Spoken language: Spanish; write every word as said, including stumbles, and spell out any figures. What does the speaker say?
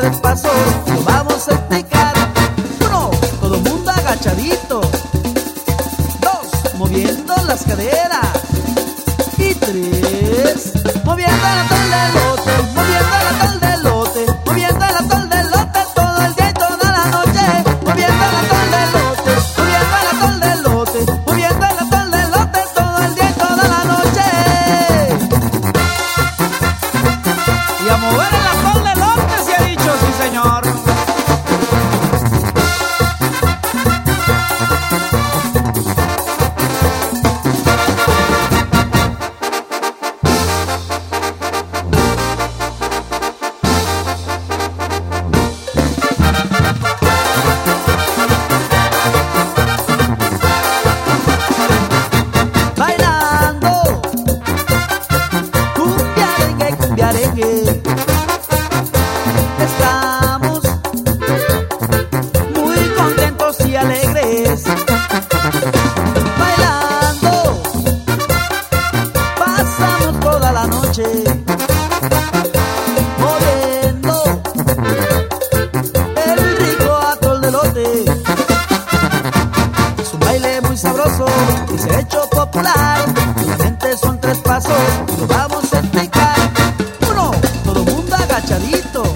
tres pasos, lo vamos a explicar. Uno, todo mundo agachadito. Dos, moviendo las caderas. Y tres, moviendo el atol de elote, moviendo el atol de elote, moviendo el atol de elote todo el día y toda la noche. Moviendo el atol de elote, moviendo el atol de elote, moviendo el atol de elote todo el día y toda la noche. Y a mover el atol de elote se ha dicho, sí señor. Estamos muy contentos y alegres, bailando, pasamos toda la noche, moviendo el rico atol de elote. Es un baile muy sabroso y se ha hecho popular, solamente son tres pasos, lo vamos a explicar. Uno, todo mundo agachadito.